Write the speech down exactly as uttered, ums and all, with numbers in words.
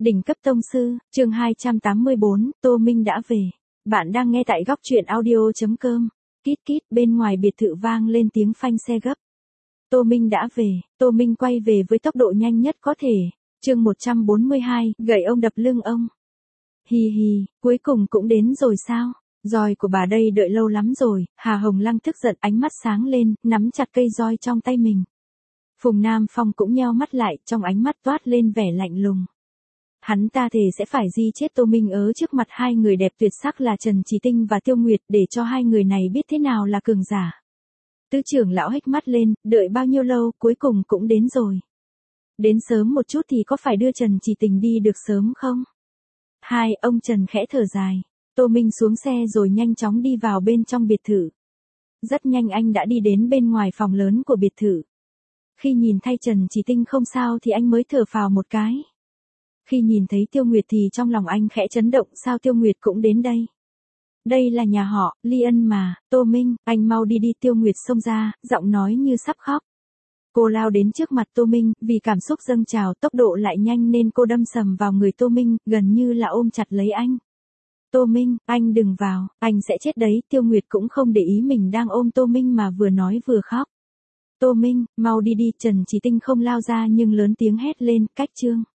Đỉnh cấp tông sư, chương hai trăm tám mươi bốn, Tô Minh đã về. Bạn đang nghe tại góc truyện audio chấm com. Kít kít, bên ngoài biệt thự vang lên tiếng phanh xe gấp. Tô Minh đã về, Tô Minh quay về với tốc độ nhanh nhất có thể. Chương một trăm bốn mươi hai, gậy ông đập lưng ông. Hi hi, cuối cùng cũng đến rồi sao? Roi của bà đây đợi lâu lắm rồi. Hà Hồng Lăng tức giận, ánh mắt sáng lên, nắm chặt cây roi trong tay mình. Phùng Nam Phong cũng nheo mắt lại, trong ánh mắt toát lên vẻ lạnh lùng. Hắn ta thề sẽ phải di chết Tô Minh ớ trước mặt hai người đẹp tuyệt sắc là Trần Chỉ Tinh và Tiêu Nguyệt, để cho hai người này biết thế nào là cường giả. Tứ trưởng lão hếch mắt lên, đợi bao nhiêu lâu, cuối cùng cũng đến rồi. Đến sớm một chút thì có phải đưa Trần Chỉ Tình đi được sớm không? Hai, ông Trần khẽ thở dài. Tô Minh xuống xe rồi nhanh chóng đi vào bên trong biệt thự. Rất nhanh anh đã đi đến bên ngoài phòng lớn của biệt thự. Khi nhìn thấy Trần Chỉ Tinh không sao thì anh mới thở phào một cái. Khi nhìn thấy Tiêu Nguyệt thì trong lòng anh khẽ chấn động, sao Tiêu Nguyệt cũng đến đây? Đây là nhà họ, Ly Ân mà. Tô Minh, anh mau đi đi. Tiêu Nguyệt xông ra, giọng nói như sắp khóc. Cô lao đến trước mặt Tô Minh, vì cảm xúc dâng trào tốc độ lại nhanh nên cô đâm sầm vào người Tô Minh, gần như là ôm chặt lấy anh. Tô Minh, anh đừng vào, anh sẽ chết đấy. Tiêu Nguyệt cũng không để ý mình đang ôm Tô Minh mà vừa nói vừa khóc. Tô Minh, mau đi đi. Trần Chỉ Tinh không lao ra nhưng lớn tiếng hét lên, cách chương.